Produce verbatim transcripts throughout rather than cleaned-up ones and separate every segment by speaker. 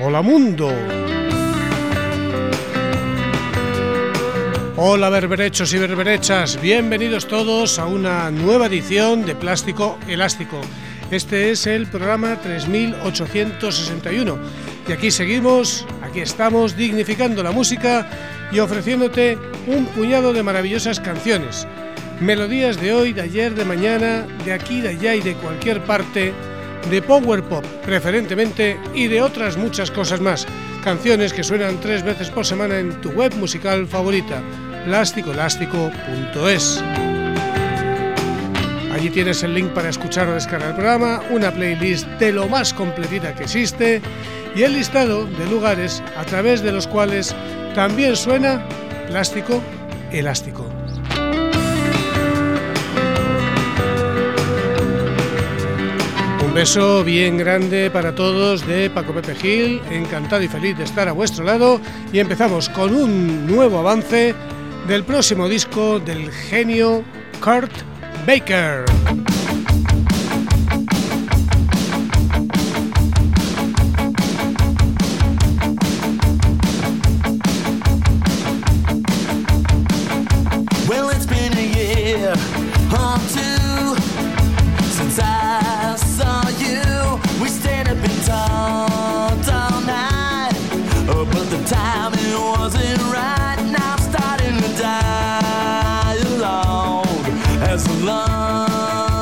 Speaker 1: Hola mundo. Hola berberechos y berberechas, bienvenidos todos a una nueva edición de Plástico Elástico. Este es el programa tres mil ochocientos sesenta y uno y aquí seguimos, aquí estamos dignificando la música y ofreciéndote un puñado de maravillosas canciones. Melodías de hoy, de ayer, de mañana, de aquí, de allá y de cualquier parte, de power pop preferentemente y de otras muchas cosas más. Canciones que suenan tres veces por semana en tu web musical favorita, plástico elástico punto es. Allí tienes el link para escuchar o descargar el programa, una playlist de lo más completita que existe y el listado de lugares a través de los cuales también suena Plástico Elástico. Un beso bien grande para todos de Paco Pepe Gil, encantado y feliz de estar a vuestro lado y empezamos con un nuevo avance del próximo disco del genio Kurt Baker.
Speaker 2: Well, it's been a year or two since I saw you. We stayed up and talked all night, oh, but the timing wasn't right. Now I'm starting to die alone as the love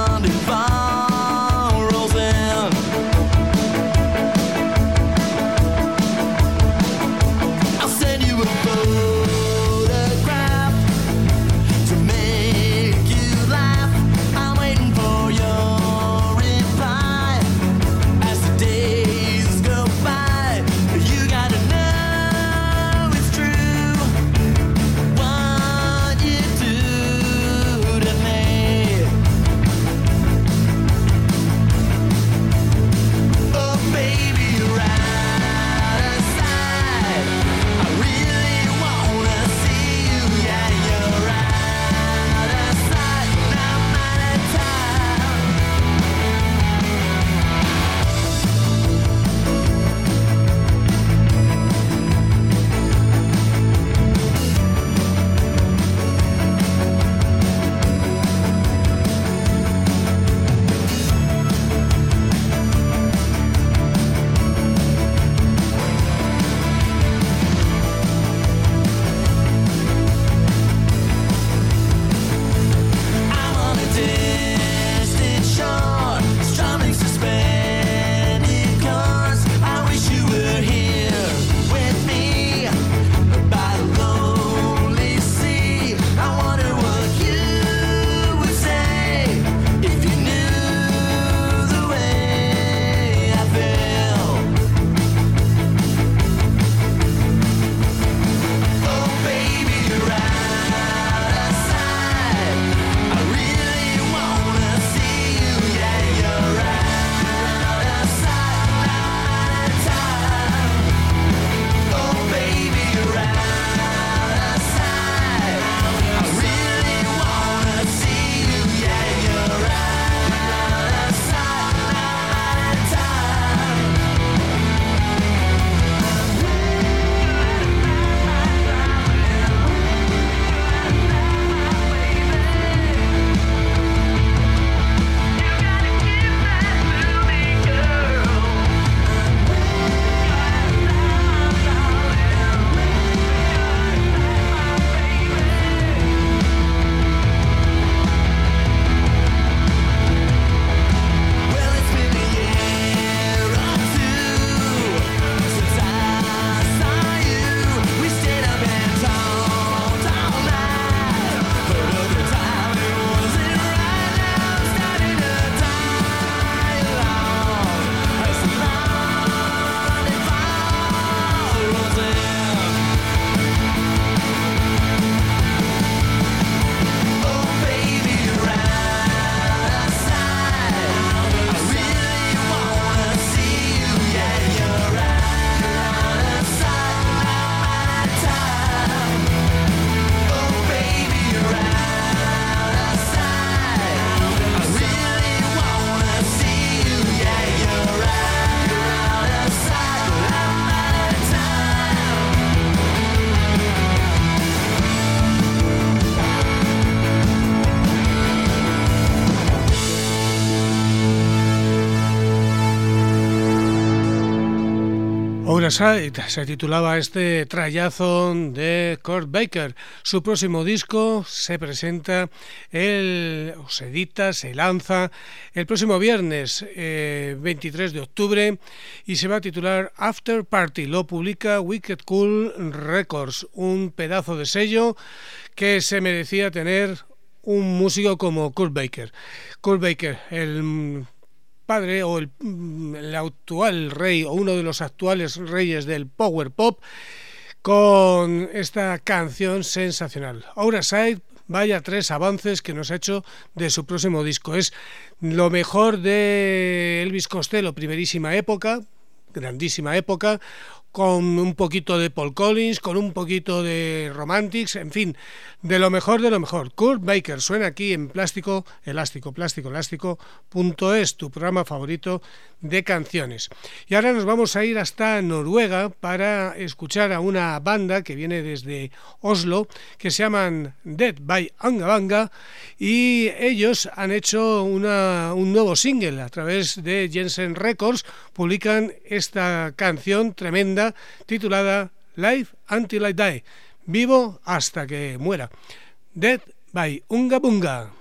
Speaker 1: Auraside se titulaba este trayazo de Kurt Baker. Su próximo disco se presenta, el, o se edita, se lanza el próximo viernes eh, veintitrés de octubre y se va a titular After Party. Lo publica Wicked Cool Records, un pedazo de sello que se merecía tener un músico como Kurt Baker. Kurt Baker, el padre o el, el actual rey o uno de los actuales reyes del power pop, con esta canción sensacional. Auraside, vaya tres avances que nos ha hecho de su próximo disco. Es lo mejor de Elvis Costello, primerísima época, grandísima época, con un poquito de Paul Collins, con un poquito de Romantics, en fin, de lo mejor de lo mejor. Kurt Baker suena aquí en Plástico Elástico, plástico elástico punto es, tu programa favorito de canciones. Y ahora nos vamos a ir hasta Noruega para escuchar a una banda que viene desde Oslo, que se llaman Dead by Angabanga, y ellos han hecho una, un nuevo single a través de Jensen Records. Publican esta canción tremenda titulada Live Until I Die, vivo hasta que muera. Dead by Unga Bunga.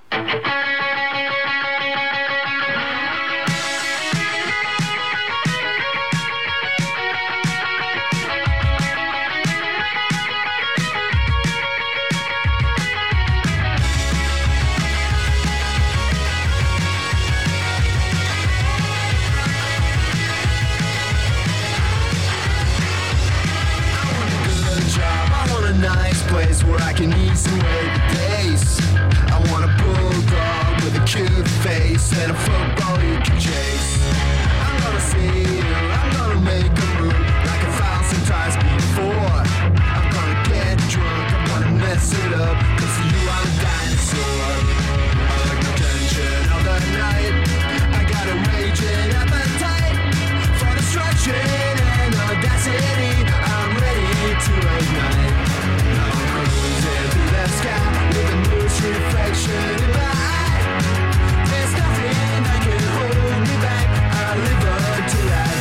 Speaker 3: Place where I can easily wait the pace. I want a bulldog with a cute face and a football you can chase. I'm gonna see you, I'm gonna make a move like a thousand times before. I'm gonna get drunk, I'm gonna mess it up, cause you are a dinosaur. I like the tension of the night, I got a raging appetite for destruction and audacity. I'm ready to ignite. With a loose reflection in my eye, there's nothing that can hold me back. I live until I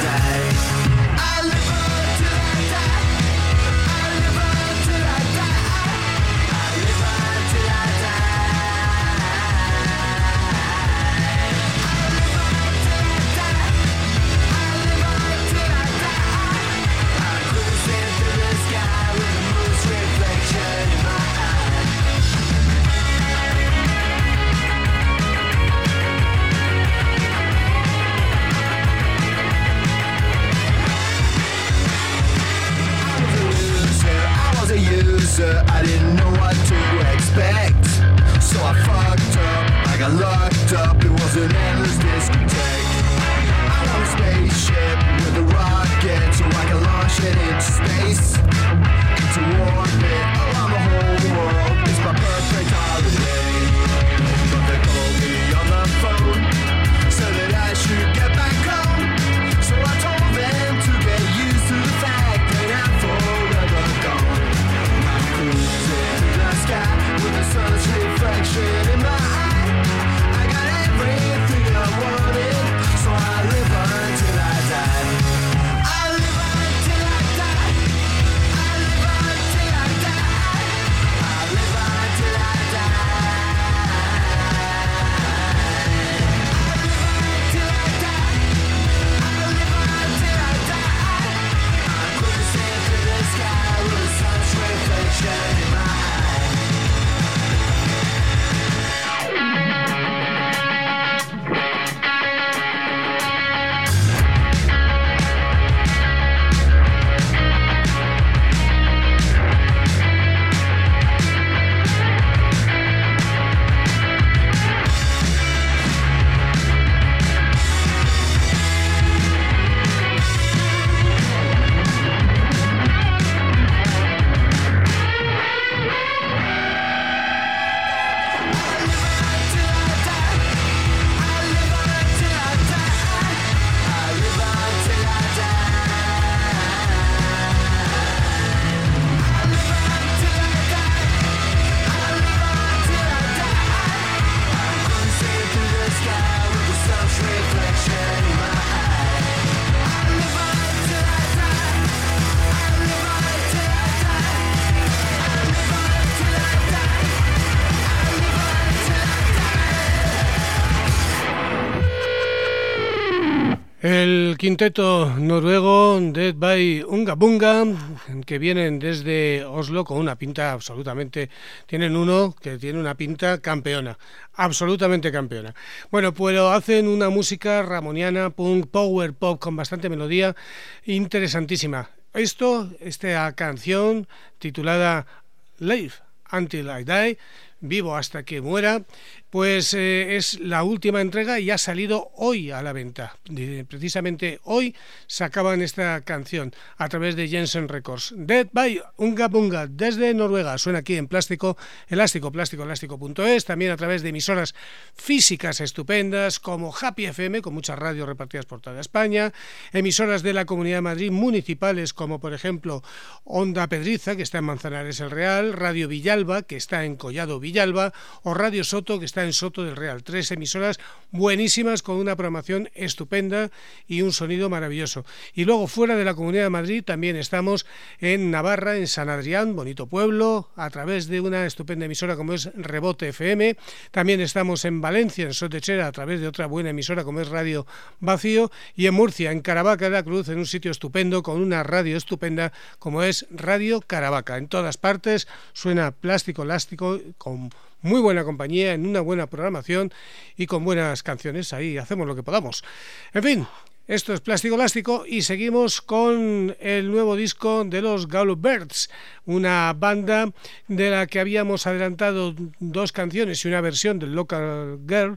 Speaker 1: El quinteto noruego Dead by Unga Bunga, que vienen desde Oslo con una pinta absolutamente... Tienen uno que tiene una pinta campeona, absolutamente campeona. Bueno, pues hacen una música ramoniana, punk, power pop con bastante melodía, interesantísima. Esto, esta canción titulada Live Until I Die, Vivo hasta que muera, pues eh, es la última entrega y ha salido hoy a la venta. Precisamente hoy sacaban esta canción a través de Jensen Records. Dead by Unga Bunga desde Noruega. Suena aquí en Plástico Elástico, plástico elástico punto es, también a través de emisoras físicas estupendas como Happy F M, con muchas radios repartidas por toda España, emisoras de la Comunidad de Madrid municipales como por ejemplo Onda Pedriza, que está en Manzanares el Real, Radio Villalba, que está en Collado Villalba, o Radio Soto, que está en Soto del Real. Tres emisoras buenísimas con una programación estupenda y un sonido maravilloso. Y luego fuera de la Comunidad de Madrid también estamos en Navarra, en San Adrián, bonito pueblo, a través de una estupenda emisora como es Rebote F M. También estamos en Valencia, en Sotechera, a través de otra buena emisora como es Radio Vacío, y en Murcia, en Caravaca de la Cruz, en un sitio estupendo con una radio estupenda como es Radio Caravaca. En todas partes suena Plástico Elástico con muy buena compañía, en una buena programación y con buenas canciones. Ahí hacemos lo que podamos. En fin, esto es Plástico Elástico y seguimos con el nuevo disco de los Gallow Birds, una banda de la que habíamos adelantado dos canciones y una versión del Local Girl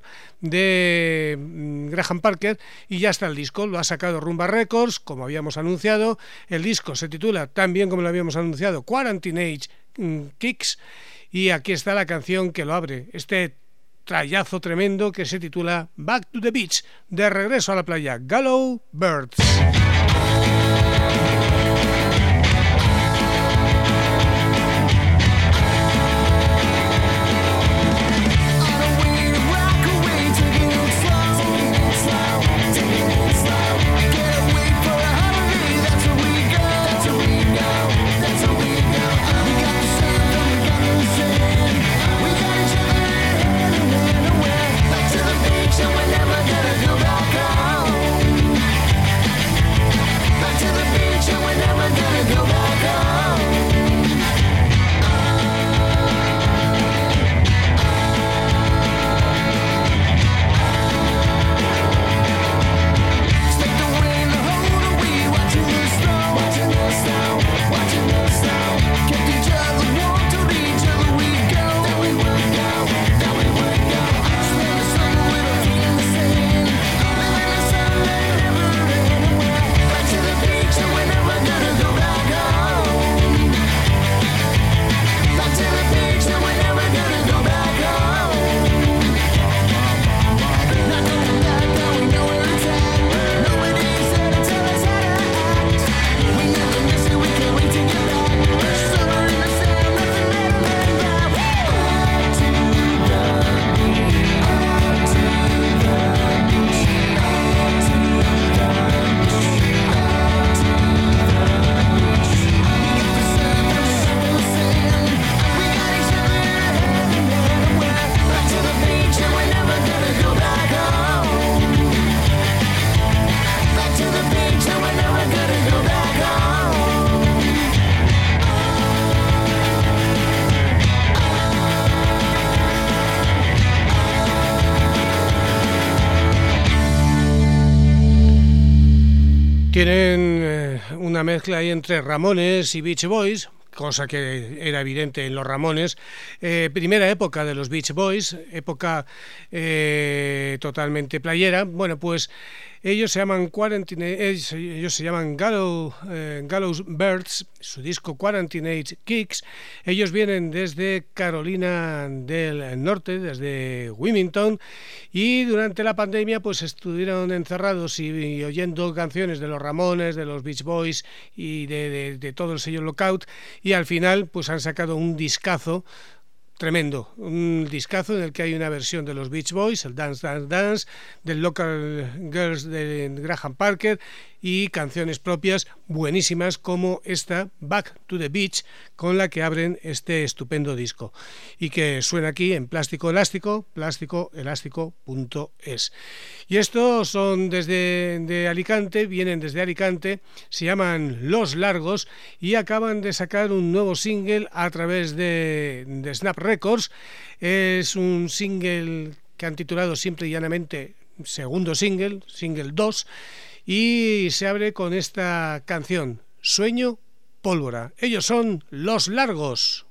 Speaker 1: de Graham Parker, y ya está el disco. Lo ha sacado Rumba Records, como habíamos anunciado. El disco se titula, también como lo habíamos anunciado, Quarantine Age Kicks. Y aquí está la canción que lo abre, este trayazo tremendo que se titula Back to the Beach, de regreso a la playa, Gallow Birds. Tienen eh, una mezcla ahí entre Ramones y Beach Boys, cosa que era evidente en los Ramones. Eh, primera época de los Beach Boys, época eh, totalmente playera. Bueno, pues ellos se llaman Quarantine, ellos, ellos se llaman Gallow, eh, Gallows Birds, su disco Quarantine Age Kicks. Ellos vienen desde Carolina del Norte, desde Wilmington, y durante la pandemia pues estuvieron encerrados y, y oyendo canciones de los Ramones, de los Beach Boys y de, de, de todo el sello Lookout, y al final pues han sacado un discazo tremendo, un discazo en el que hay una versión de los Beach Boys, el Dance Dance Dance, del Local Girls de Graham Parker, y canciones propias buenísimas como esta Back to the Beach, con la que abren este estupendo disco y que suena aquí en Plástico Elástico, plástico elástico punto es. Y estos son desde de Alicante, vienen desde Alicante, se llaman Los Largos y acaban de sacar un nuevo single a través de, de Snap Records. Es un single que han titulado simple y llanamente segundo single, single dos, y se abre con esta canción, Sueño Pólvora. Ellos son Los Largos.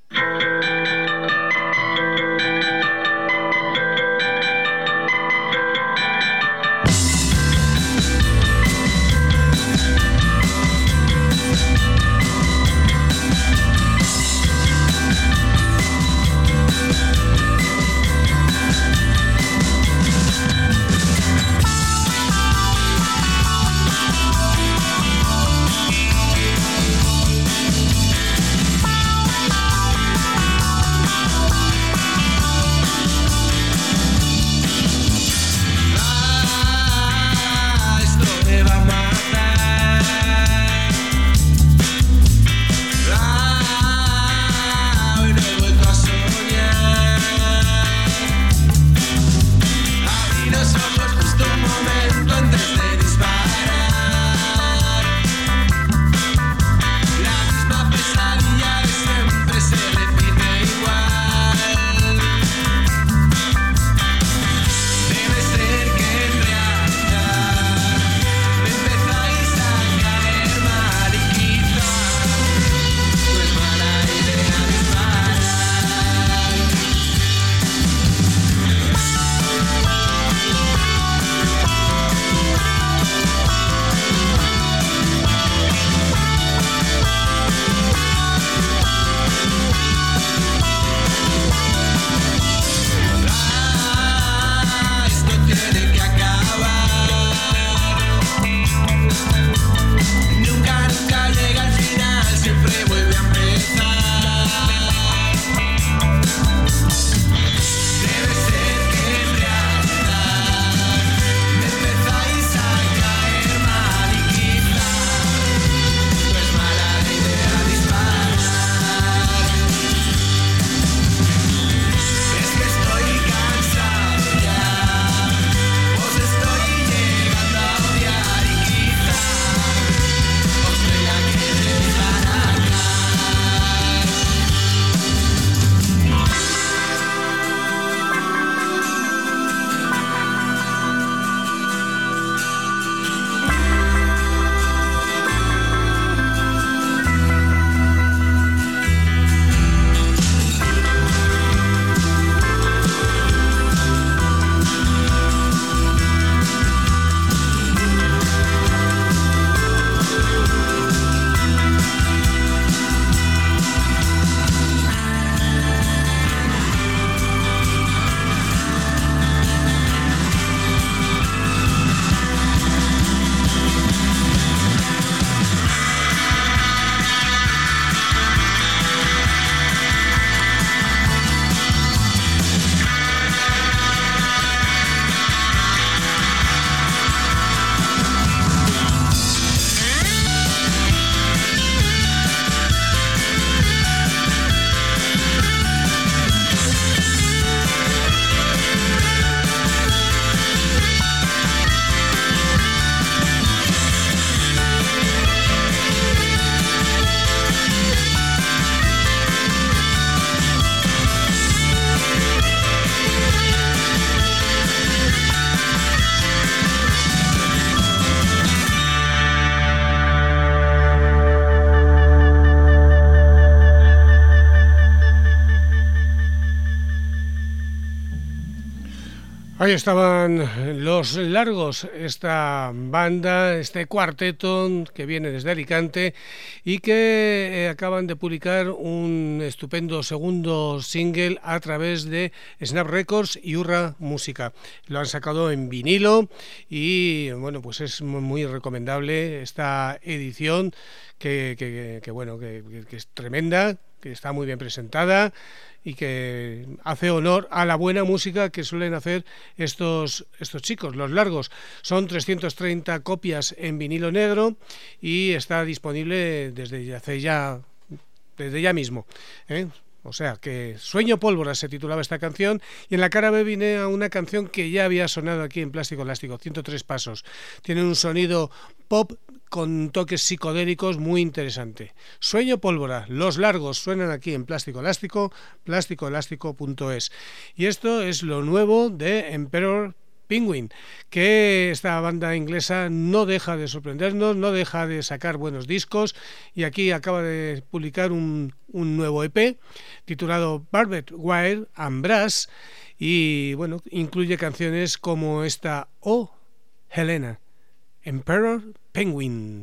Speaker 1: Ahí estaban Los Largos, esta banda, este cuarteto que viene desde Alicante y que eh, acaban de publicar un estupendo segundo single a través de Snap Records y Urra Música. Lo han sacado en vinilo y bueno, pues es muy recomendable esta edición que, que, que bueno, que, que es tremenda, que está muy bien presentada y que hace honor a la buena música que suelen hacer estos, estos chicos. Los Largos son trescientas treinta copias en vinilo negro y está disponible desde hace ya, desde ya mismo, ¿eh? O sea que Sueño Pólvora se titulaba esta canción, y en la cara B viene a una canción que ya había sonado aquí en Plástico Elástico, ciento tres pasos. Tiene un sonido pop con toques psicodélicos muy interesante. Sueño Pólvora, Los Largos, suenan aquí en Plástico Elástico, plástico elástico punto es. Y esto es lo nuevo de Emperor Penguin, que esta banda inglesa no deja de sorprendernos, no deja de sacar buenos discos, y aquí acaba de publicar un, un nuevo E P titulado Barbed Wire and Brass, y bueno, incluye canciones como esta Oh Helena, Emperor Penguin.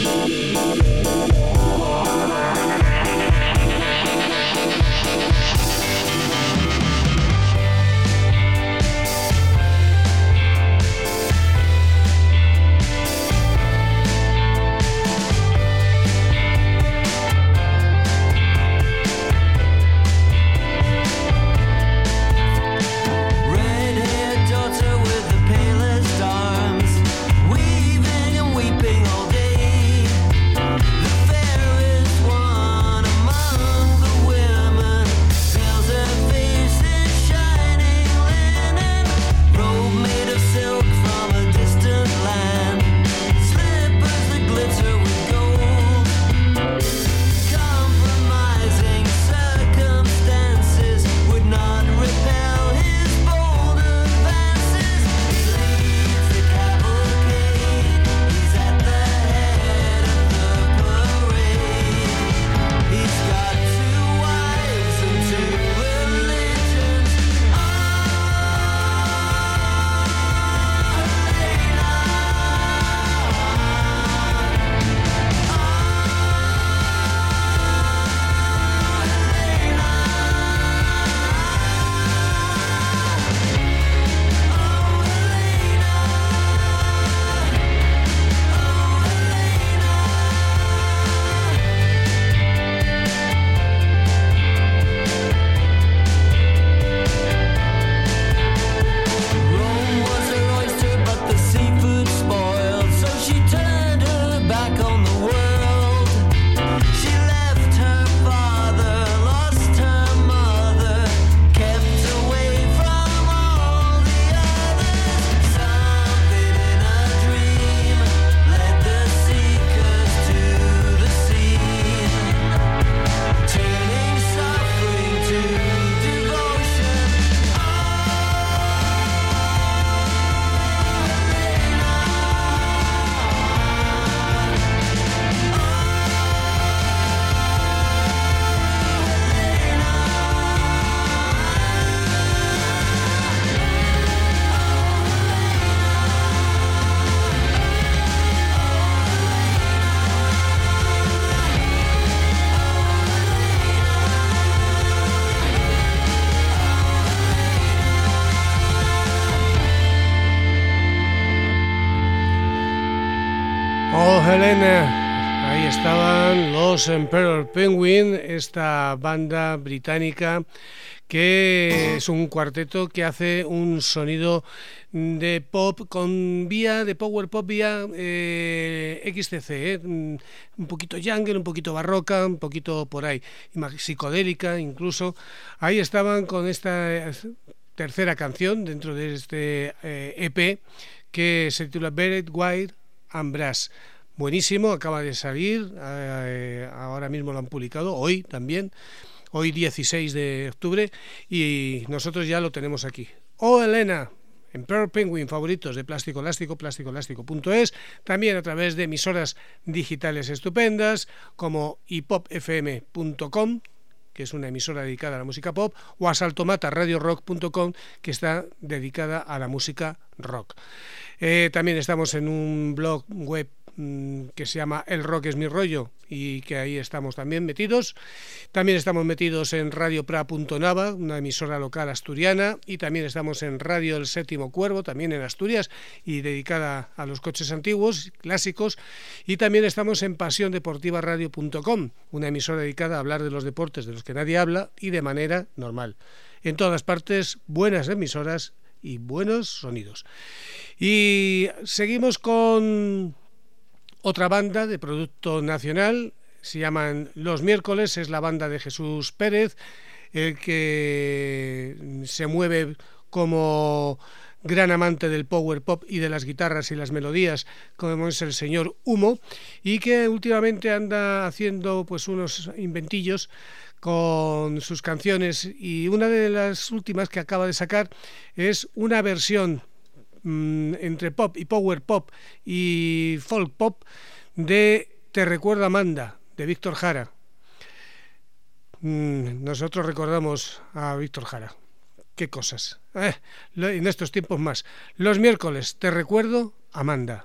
Speaker 1: Helena, ahí estaban los Emperor Penguin, esta banda británica que es un cuarteto que hace un sonido de pop con vía de power pop vía eh, X T C, eh, un poquito jungle, un poquito barroca, un poquito por ahí, psicodélica incluso. Ahí estaban con esta tercera canción dentro de este eh, E P que se titula Barbed Wire and Brass. Buenísimo, acaba de salir, eh, ahora mismo lo han publicado, hoy también, hoy dieciséis de octubre, y nosotros ya lo tenemos aquí. Oh Helena, Emperor Penguin, favoritos de Plástico Elástico, plástico elástico punto es, también a través de emisoras digitales estupendas como i pop f m punto com, que es una emisora dedicada a la música pop, o a saltomata radio rock punto com, que está dedicada a la música rock. Eh, también estamos en un blog web mmm, que se llama El Rock es mi rollo, y que ahí estamos también metidos. También estamos metidos en Radio Pra punto Nava, una emisora local asturiana, y también estamos en Radio El Séptimo Cuervo, también en Asturias, y dedicada a los coches antiguos, clásicos. Y también estamos en pasión deportiva radio punto com, una emisora dedicada a hablar de los deportes de los que nadie habla y de manera normal. En todas partes, buenas emisoras y buenos sonidos. Y seguimos con otra banda de producto nacional, se llaman Los Miércoles, es la banda de Jesús Pérez, el que se mueve como gran amante del power pop y de las guitarras y las melodías, como es el señor Humo, y que últimamente anda haciendo pues unos inventillos con sus canciones, y una de las últimas que acaba de sacar es una versión mmm, entre pop y power pop y folk pop de Te recuerdo Amanda, de Víctor Jara. Mm, nosotros recordamos a Víctor Jara. Qué cosas. Eh, en estos tiempos más. Los Miércoles, Te recuerdo Amanda.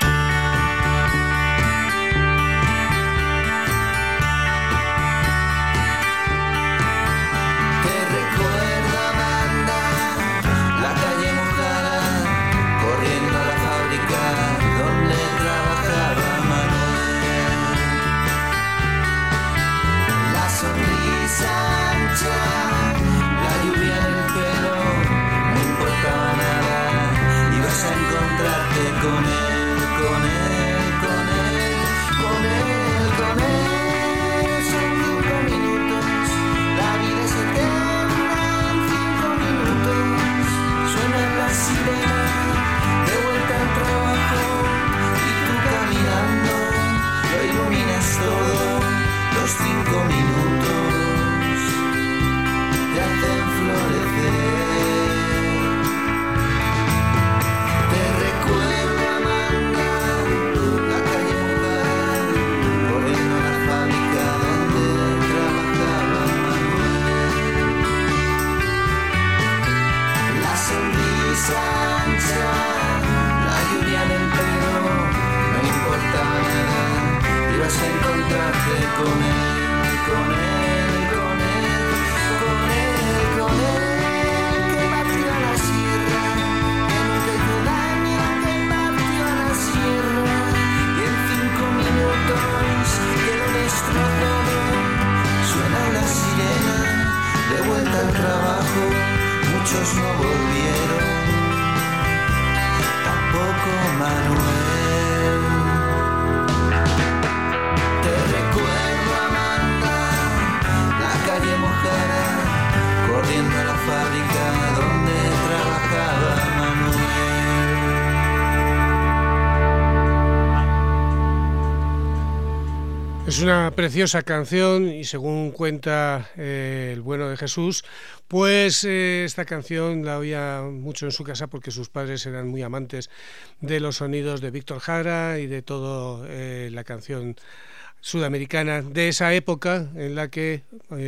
Speaker 1: Es una preciosa canción y según cuenta eh, el bueno de Jesús, pues eh, esta canción la oía mucho en su casa porque sus padres eran muy amantes de los sonidos de Víctor Jara y de toda eh, la canción sudamericana de esa época en la que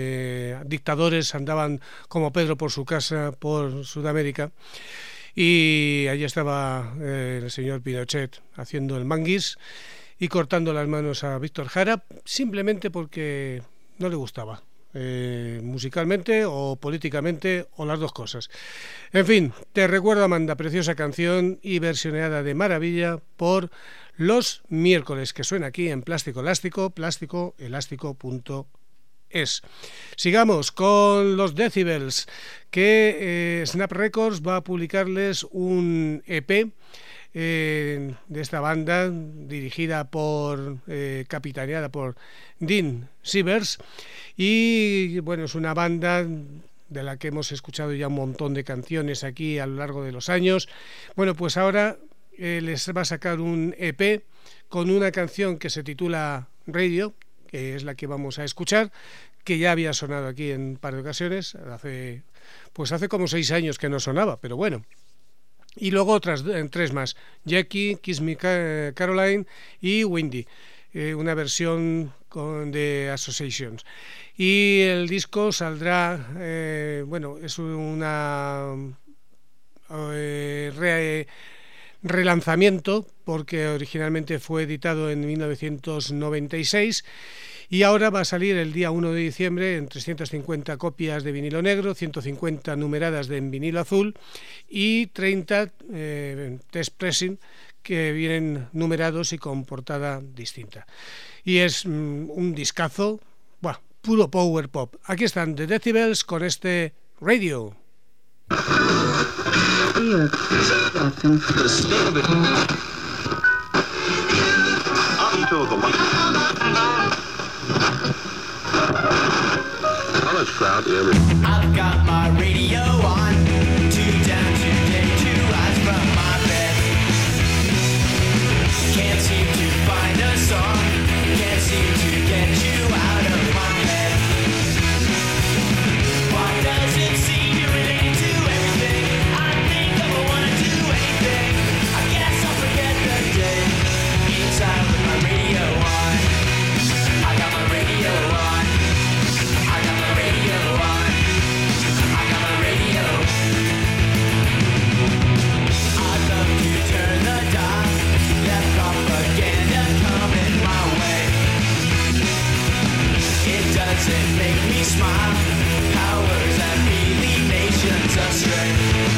Speaker 1: eh, dictadores andaban como Pedro por su casa por Sudamérica. Y allí estaba eh, el señor Pinochet haciendo el manguis y cortando las manos a Víctor Jara simplemente porque no le gustaba, eh, musicalmente o políticamente o las dos cosas. En fin, Te recuerdo Amanda, preciosa canción y versioneada de maravilla por Los Miércoles, que suena aquí en Plástico Elástico, plástico elástico punto es. Sigamos con los Decibels, que eh, Snap Records va a publicarles un E P Eh, de esta banda dirigida por eh, capitaneada por Dean Sievers, y bueno, es una banda de la que hemos escuchado ya un montón de canciones aquí a lo largo de los años. Bueno, pues ahora eh, les va a sacar un E P con una canción que se titula Radio, que es la que vamos a escuchar, que ya había sonado aquí en un par de ocasiones, hace pues hace como seis años que no sonaba, pero bueno. Y luego otras tres más, Jackie, Kiss Me Caroline y Windy, eh, una versión con, de Associations. Y el disco saldrá, eh, bueno, es una eh, re, relanzamiento, porque originalmente fue editado en mil novecientos noventa y seis y ahora va a salir el día uno de diciembre en trescientas cincuenta copias de vinilo negro, ciento cincuenta numeradas de en vinilo azul y treinta eh, test pressing que vienen numerados y con portada distinta. Y es mm, un discazo, buah, puro power pop. Aquí están The Decibels con este Radio.
Speaker 2: I've got my radio on, two down, two day, two eyes from my bed. Can't seem to find a song, can't seem to get you out of my head. Why does it seem you're related to everything? I think I don't wanna do anything. I guess I'll forget the day. Inside with my radio on, I got my radio on. I got my radio on. I got my radio. I'd love to turn the dial. That propaganda coming my way. It doesn't make me smile. Powers that really nations astray.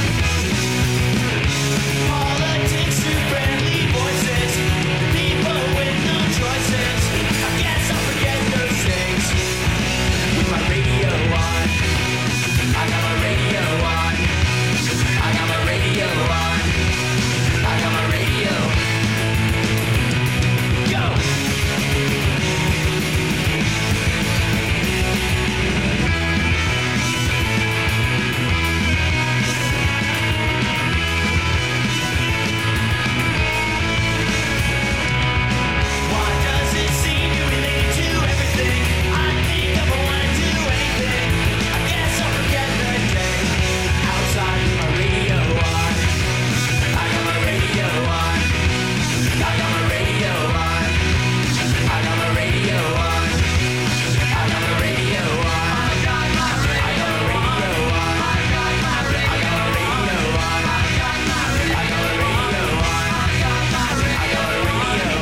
Speaker 2: Politics through friendly voices. People with no choices. I guess I'll forget those things. With my radio on, I got my radio on, I got my radio on, I got my radio. Go! Why does it seem you're related to everything? I think I don't wanna do anything. I guess I'll forget the day. Outside with my radio on, I got my radio on, I got my radio on, I got my radio on, I got my radio on, I got my radio on, I got my radio on, I got my radio on, I got my radio on, I got my radio on, I got my radio.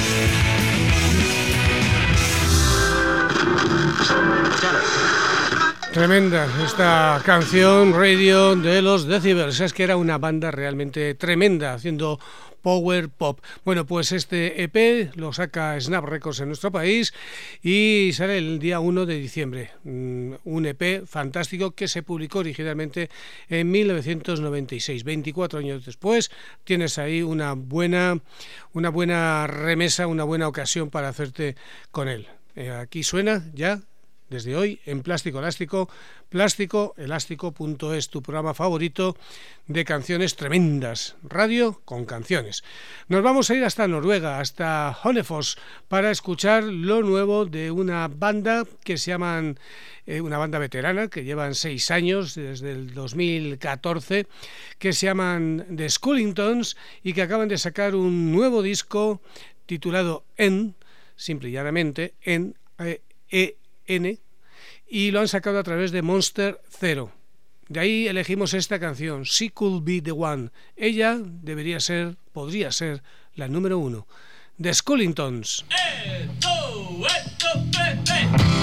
Speaker 1: Tremenda esta canción Radio de los Decibels. Es que era una banda realmente tremenda haciendo power pop. Bueno, pues este E P lo saca Snap Records en nuestro país y sale el día uno de diciembre. Un E P fantástico que se publicó originalmente en mil novecientos noventa y seis. veinticuatro años después tienes ahí una buena, una buena remesa, una buena ocasión para hacerte con él. Eh, aquí suena ya desde hoy en Plástico Elástico, plástico elástico punto es, tu programa favorito de canciones tremendas, radio con canciones. Nos vamos a ir hasta Noruega, hasta Hønefoss, para escuchar lo nuevo de una banda que se llaman, eh, una banda veterana, que llevan seis años, desde el dos mil catorce, que se llaman The Skullingtons y que acaban de sacar un nuevo disco titulado En, simple y llanamente, En, E, E, N, y lo han sacado a través de Monster Zero. De ahí elegimos esta canción, She Could Be The One. Ella debería ser, podría ser la número uno. The Skullingtons.
Speaker 4: Eh, oh, eh, oh, eh, eh.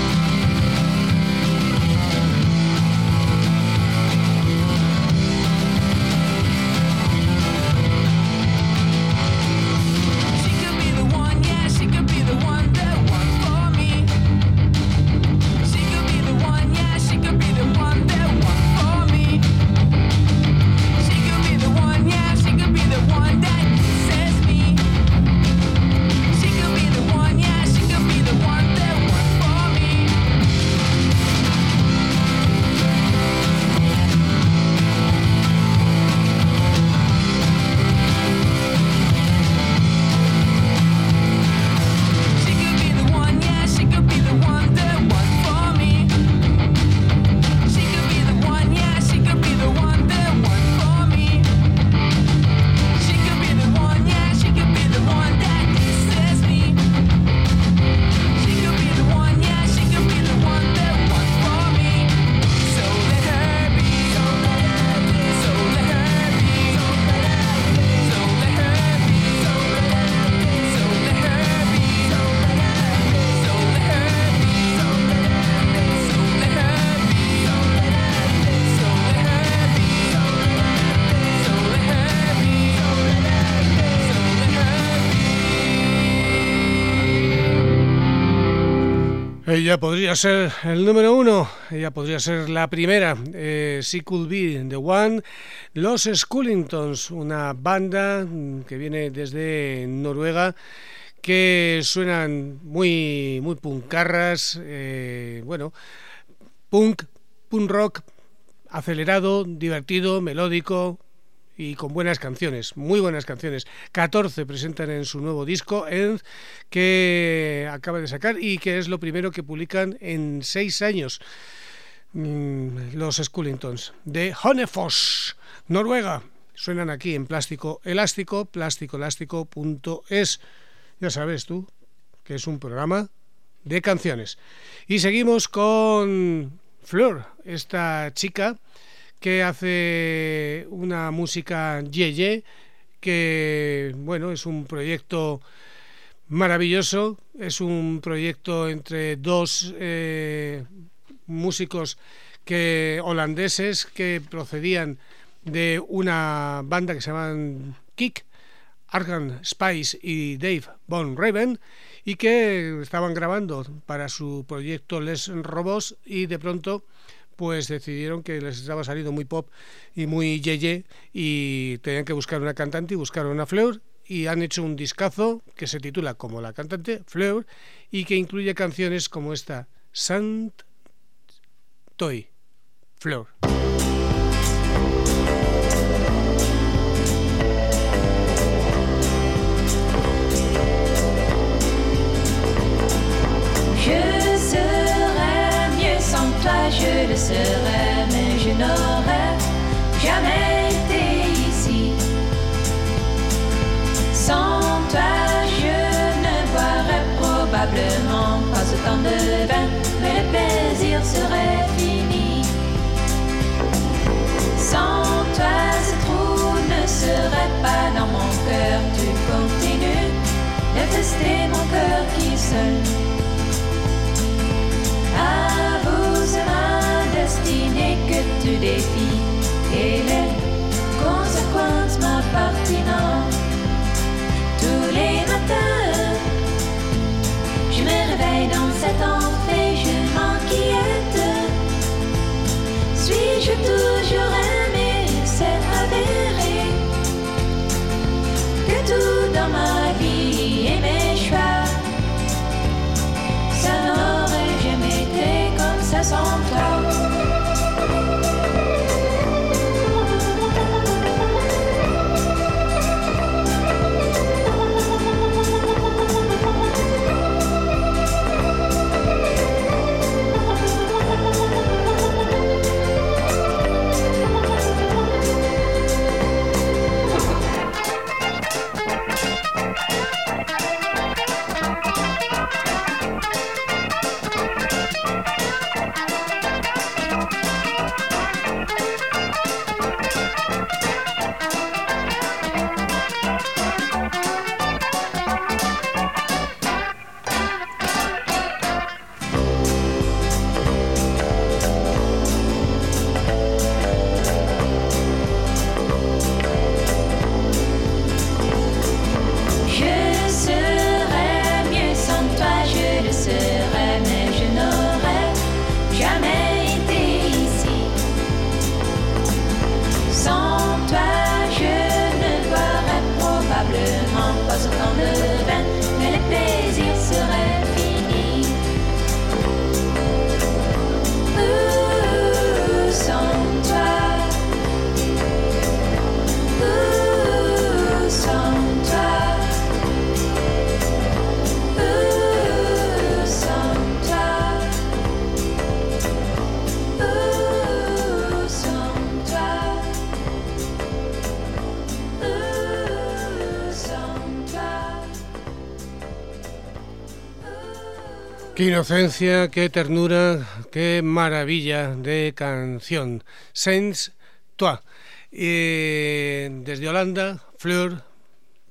Speaker 5: She could be the one, yeah, she
Speaker 1: Ella podría ser el número uno, ella podría ser la primera. eh, She Could Be The One. Los Skullingtons, una banda que viene desde Noruega, que suenan muy, muy puncarras, eh, bueno, punk, punk rock, acelerado, divertido, melódico y con buenas canciones, muy buenas canciones. catorce presentan en su nuevo disco, End, que acaba de sacar y que es lo primero que publican en seis años. Mm, los Skullingtons, de Hønefoss, Noruega. Suenan aquí en Plástico Elástico, plásticoelástico punto es. Ya sabes tú que es un programa de canciones. Y seguimos con Fleur, esta chica que hace una música yeye, que bueno, es un proyecto maravilloso, es un proyecto entre dos eh, músicos que holandeses que procedían de una banda que se llaman Kick, Argan Spice y Dave Von Raven, y que estaban grabando para su proyecto Les Robots, y de pronto pues decidieron que les estaba saliendo muy pop y muy yeye y tenían que buscar una cantante y buscaron una Fleur, y han hecho un discazo que se titula como la cantante, Fleur, y que incluye canciones como esta, Sant Toy, Fleur.
Speaker 5: Je le serais, mais je n'aurais jamais été ici. Sans toi, je ne boirais probablement pas autant de vin, mais le plaisir serait fini. Sans toi, ce trou ne serait pas dans mon cœur. Tu continues de tester mon cœur qui seul. Avoue, c'est ma destinée que tu défies, et les conséquences m'appartenant. Tous les matins, je me réveille dans cet enfer, je m'inquiète. Suis-je toujours aimé? C'est avéré que tout dans ma vie et mes choix, ça n'aurait jamais été comme ça sans toi.
Speaker 1: Qué inocencia, qué ternura, qué maravilla de canción. Sans Toi. Eh, desde Holanda, Fleur,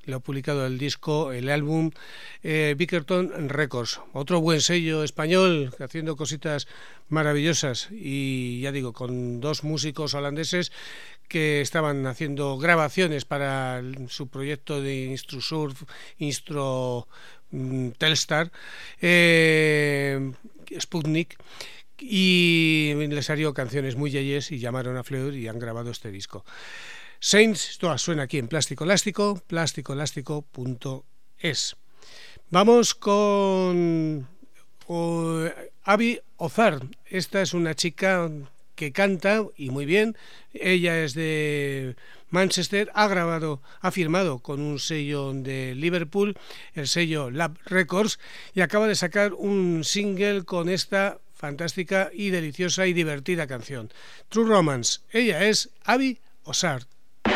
Speaker 1: le ha publicado el disco, el álbum eh, Bickerton Records, otro buen sello español haciendo cositas maravillosas, y ya digo, con dos músicos holandeses que estaban haciendo grabaciones para el, su proyecto de Instrusurf, Instro mm, Telstar, eh, Sputnik, y les salió canciones muy yeyes y llamaron a Fleur y han grabado este disco. Saints, esto suena aquí en Plástico Elástico, plástico elástico punto es. Vamos con uh, Abby Ozard. Esta es una chica que canta y muy bien. Ella es de Manchester, ha grabado, ha firmado con un sello de Liverpool, el sello Lab Records, y acaba de sacar un single con esta fantástica y deliciosa y divertida canción, True Romance. Ella es Abby Ozard.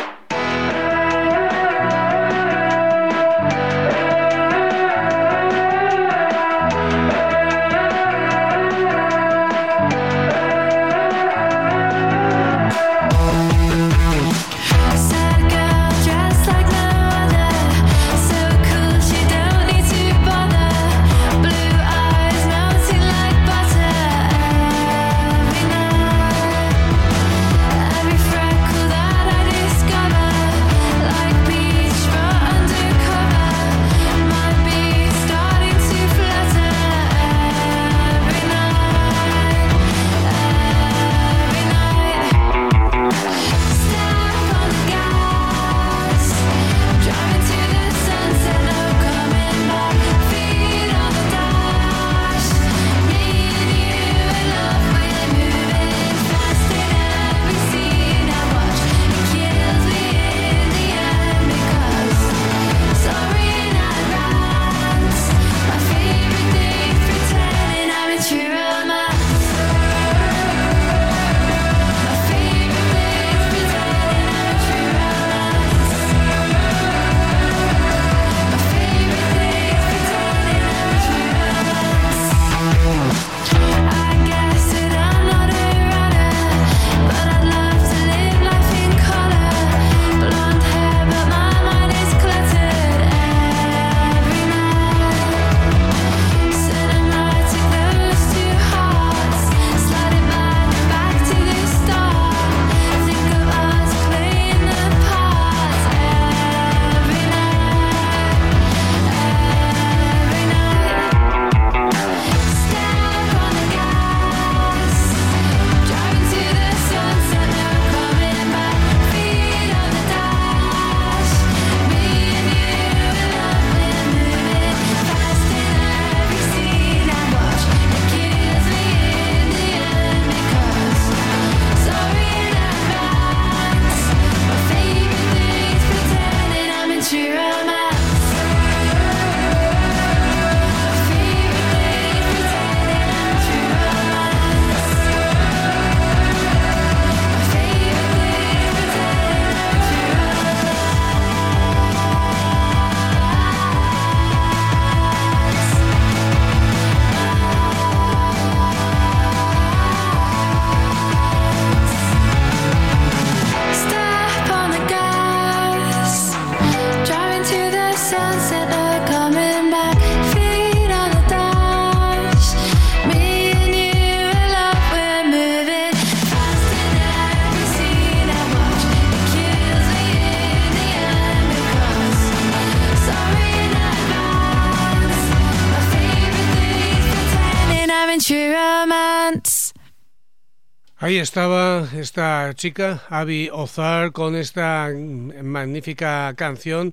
Speaker 1: Ahí estaba esta chica, Abby Ozard, con esta magnífica canción,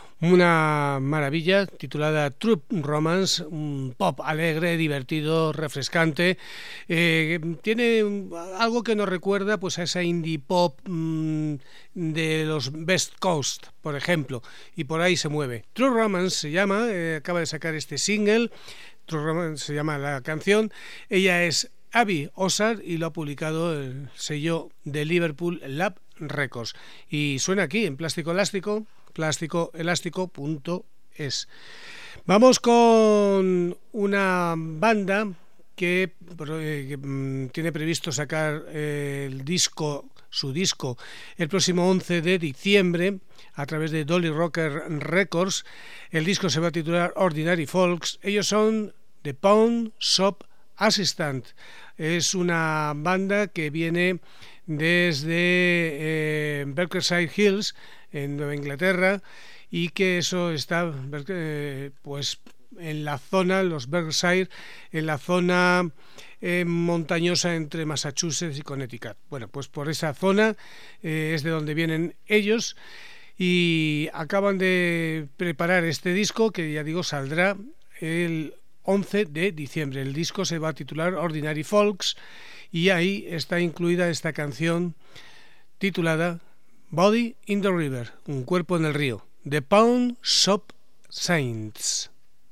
Speaker 1: una maravilla, titulada True Romance, un pop alegre, divertido, refrescante. Eh, tiene algo que nos recuerda pues a esa indie pop mmm, de los West Coast, por ejemplo, y por ahí se mueve. True Romance se llama, eh, acaba de sacar este single, True Romance se llama la canción. Ella es Abby Ozard y lo ha publicado el sello de Liverpool Lab Records. Y suena aquí en Plástico Elástico, plástico elástico punto es. Vamos con una banda que, que mm, tiene previsto sacar eh, el disco su disco el próximo once de diciembre a través de Dolly Rocker Records. El disco se va a titular Ordinary Folks. Ellos son The Pawn Shop Assistant. Es una banda que viene desde eh, Berkshire Hills, en Nueva Inglaterra, y que eso está eh, pues en la zona, los Berkshire, en la zona eh, montañosa entre Massachusetts y Connecticut. Bueno, pues por esa zona eh, es de donde vienen ellos, y acaban de preparar este disco que, ya digo, saldrá el once de diciembre. El disco se va a titular Ordinary Folks y ahí está incluida esta canción titulada Body in the River, un cuerpo en el río, The Pawn Shop Saints.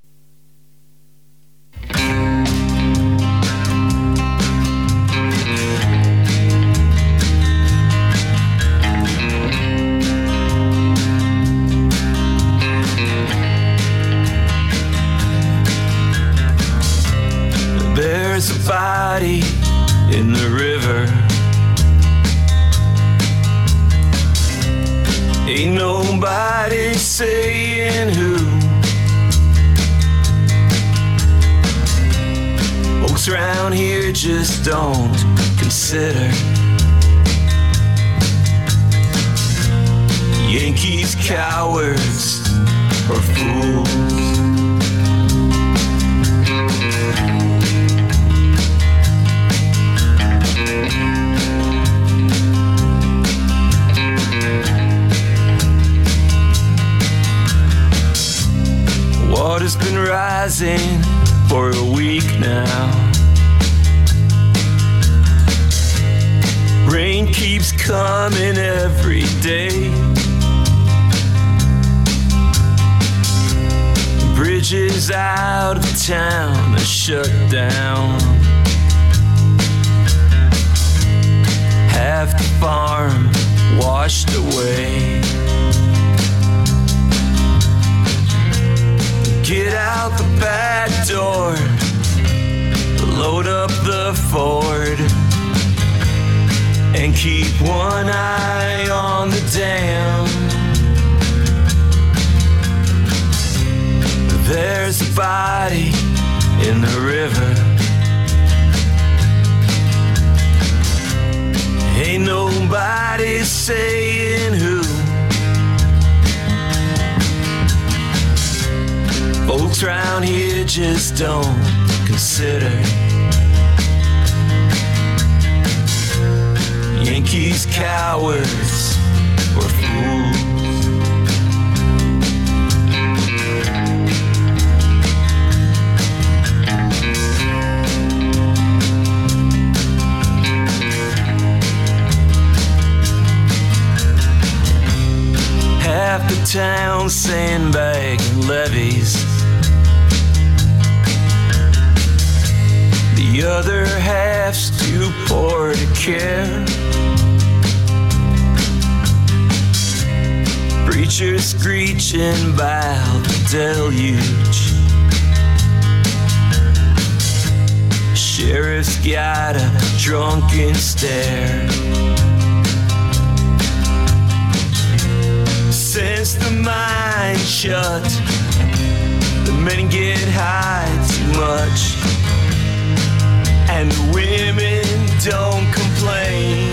Speaker 2: There's a body in the river. Ain't nobody saying who. Folks around here just don't consider Yankees cowards or fools. Water's been rising for a week now. Rain keeps coming every day. Bridges out of town are shut down. Half the farm washed away. Get out the back door, load up the Ford, and keep one eye on the dam. There's a body in the river. Ain't nobody saying who. Folks around here just don't consider Yankees cowards or fools. Half the town sandbagging levees, the other half's too poor to care. Preachers screeching about the deluge. Sheriff's got a drunken stare. Since the mind shut, the men get high too much, and the women don't complain.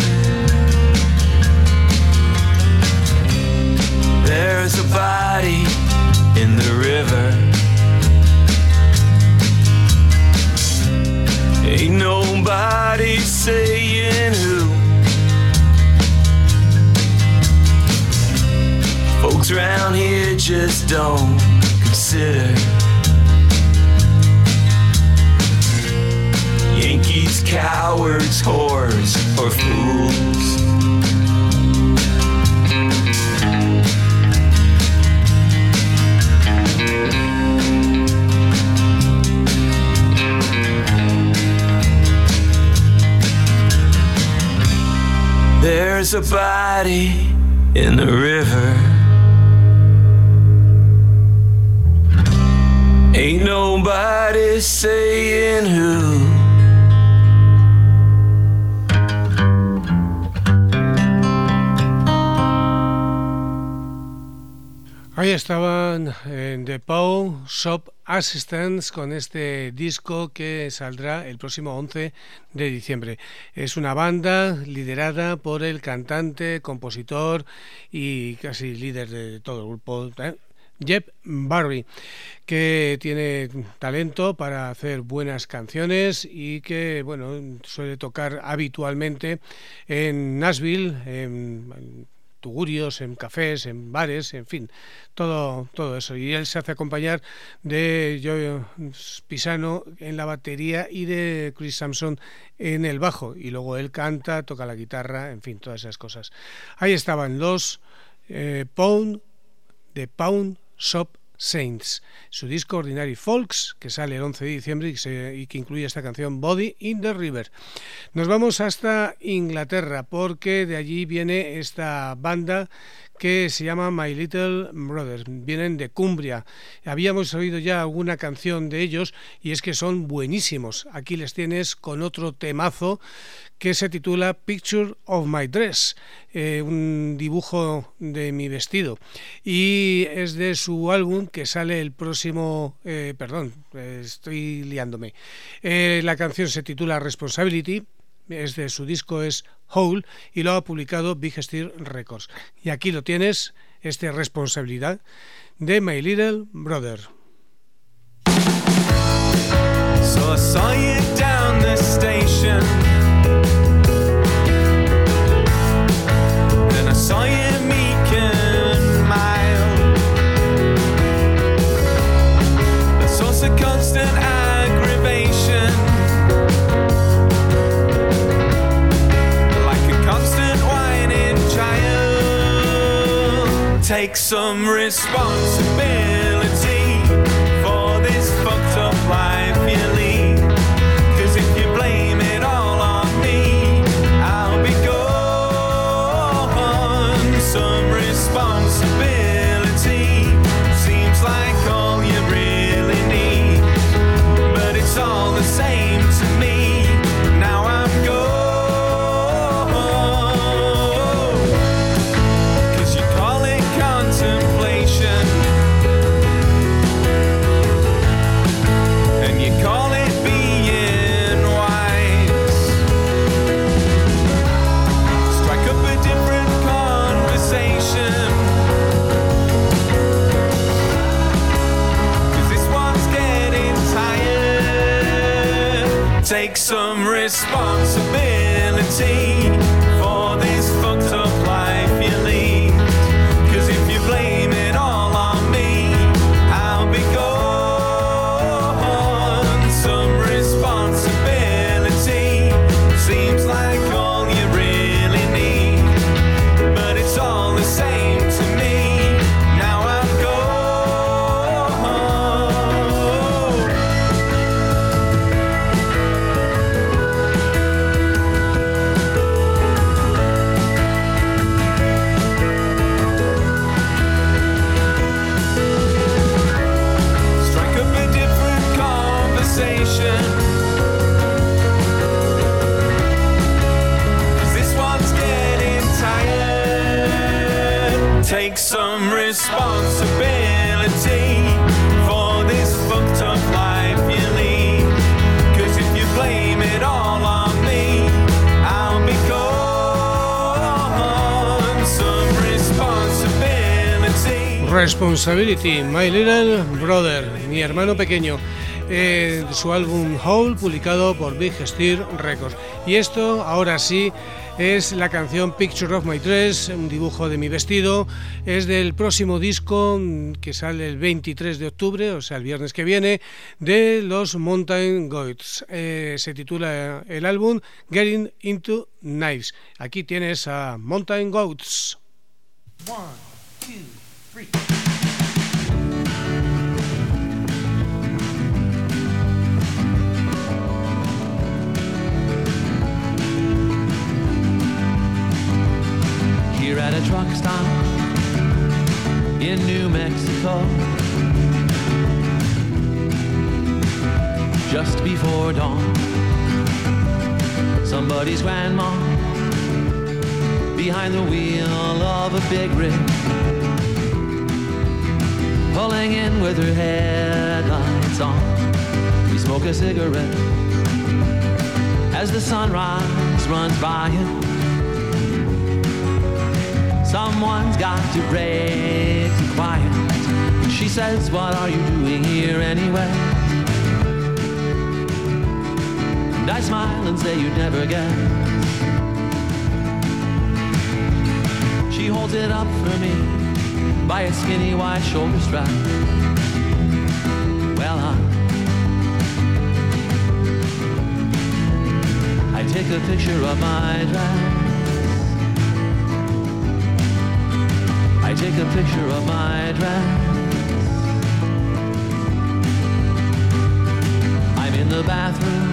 Speaker 2: There's a body in the river. Ain't nobody saying who. Folks around here just don't consider Yankees, cowards, whores, or fools. There's a body in the river. Ain't nobody saying who.
Speaker 1: Ahí estaban en The Pawn Shop Assistants con este disco que saldrá el próximo once de diciembre. Es una banda liderada por el cantante, compositor y casi líder de todo el grupo, ¿eh? Jeff Barry, que tiene talento para hacer buenas canciones y que bueno suele tocar habitualmente en Nashville, en, en tugurios, en cafés, en bares, en fin, todo, todo eso. Y él se hace acompañar de Joe Pisano en la batería y de Chris Sampson en el bajo. Y luego él canta, toca la guitarra, en fin, todas esas cosas. Ahí estaban los eh, Pound, de Pawn Shop Saints, su disco Ordinary Folks, que sale el once de diciembre y, se, y que incluye esta canción Body in the River. Nos vamos hasta Inglaterra porque de allí viene esta banda que se llama My Little Brother. Vienen de Cumbria. Habíamos oído ya alguna canción de ellos y es que son buenísimos. Aquí les tienes con otro temazo que se titula Picture of My Dress, eh, un dibujo de mi vestido, y es de su álbum que sale el próximo, eh, perdón, eh, estoy liándome, eh, la canción se titula Responsibility, es de su disco es Hole y lo ha publicado Big Steer Records. Y aquí lo tienes, este Responsabilidad de My Little Brother.
Speaker 6: So I saw you down the station, then I saw you meek and mild. A source of constant aggravation, like a constant whining child. Take some responsibility for this fucked up life you lead. 'Cause if you blame it all on me, I'll be gone. Some responsibility seems like all you really need, but it's all the same to me. Now I'm gone. 'Cause you call it contemplation, and you call it being wise. Strike up a different conversation, 'cause this one's getting tired. Take some responsibility for this fucked up life you lead. 'Cause if you blame it all on me, I'll be gone. Some responsibility seems like all you really need, but it's all the same to me. Now I'm gone. Strike up a different conversation, 'cause this one's getting tired. Take some responsibility for this fucked up life you lead. 'Cause if you blame it all on me, I'll be gone. Some responsibility.
Speaker 1: Responsibility, My Little Brother, mi hermano pequeño, eh, su álbum Hole, publicado por Big Steer Records. Y esto, ahora sí, es la canción Picture of My Dress, un dibujo de mi vestido. Es del próximo disco que sale el veintitrés de octubre, o sea, el viernes que viene, de los Mountain Goats. Eh, se titula el álbum Getting Into Knives. Aquí tienes a Mountain Goats.
Speaker 7: One, two, three.
Speaker 8: Here at a truck stop in New Mexico, just before dawn, somebody's grandma behind the wheel of a big rig. pulling in with her headlights on. We smoke a cigarette as the sunrise runs by him. Someone's got to break the quiet. She says, what are you doing here anyway? And I smile and say you'd never guess. She holds it up for me by a skinny white shoulder strap. Well, I, I take a picture of my dress. I take a picture of my dress. I'm in the bathroom.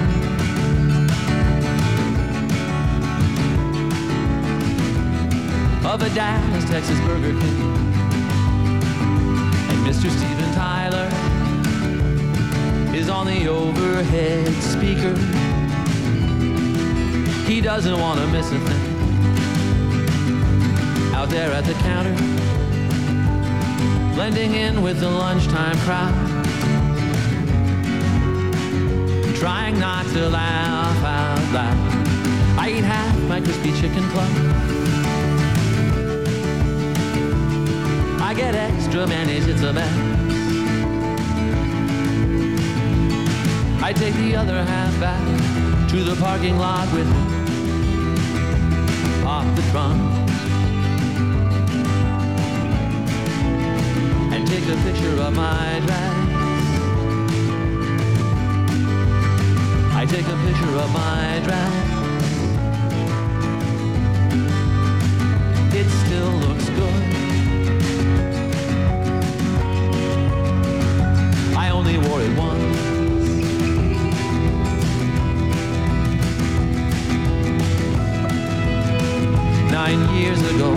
Speaker 8: Of a Dallas, Texas Burger King. And Mister Steven Tyler is on the overhead speaker. He doesn't want to miss a thing. Out there at the counter, blending in with the lunchtime crowd, trying not to laugh out loud. I eat half my crispy chicken club. I get extra mayonnaise, it's a mess. I take the other half back to the parking lot with me, off the trunk, and take a picture of my dress. I take a picture of my dress. It still looks good. I only wore it once. Nine years ago.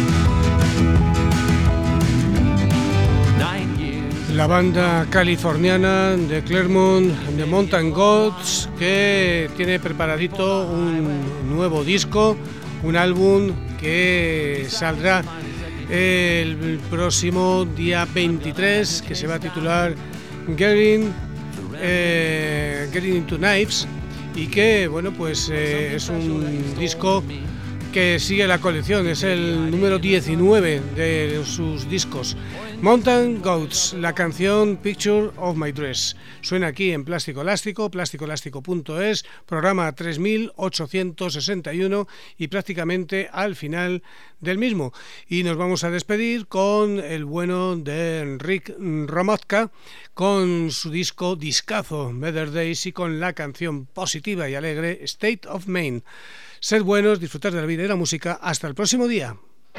Speaker 8: Nine years.
Speaker 1: La banda californiana de Claremont, The Mountain Goats, que tiene preparadito un nuevo disco, un álbum que saldrá el próximo día veintitrés, que se va a titular Getting, eh, Getting Into Knives, y que bueno pues eh, es un disco que sigue la colección, es el número diecinueve de sus discos. Mountain Goats, la canción Picture of My Dress, suena aquí en Plástico Elástico, plástico elástico punto es, programa tres mil ochocientos sesenta y uno y prácticamente al final del mismo. Y nos vamos a despedir con el bueno de Rick Romotka, con su disco discazo Better Days y con la canción positiva y alegre State of Maine. Sed buenos, disfrutar de la vida y la música. Hasta el próximo día.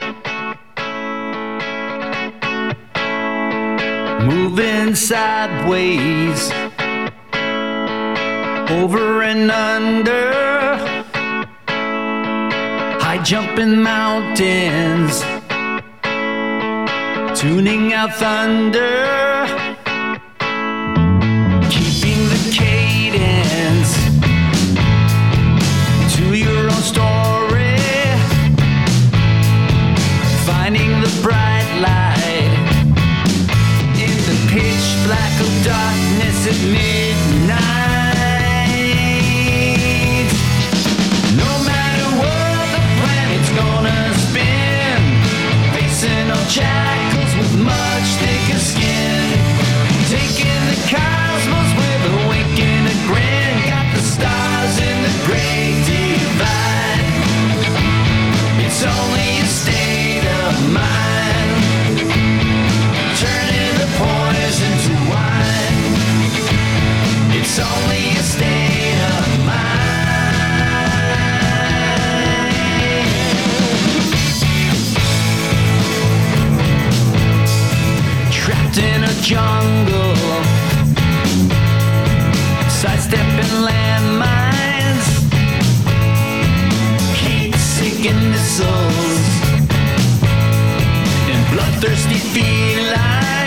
Speaker 9: Moving sideways, over and under, high jumping mountains, tuning out thunder, keeping the cadence to your own story, finding the bright light in the pitch black of darkness at midnight. No matter what the planet's gonna spin, facing all shackles with much thicker skin, taking the cosmos with a wink and a grin, got the stars in the great divide. It's only a state of mind, turning the poison to wine. It's only a state of mind. Trapped in a jungle, sidestepping landmines, heat-seeking missiles, and bloodthirsty felines.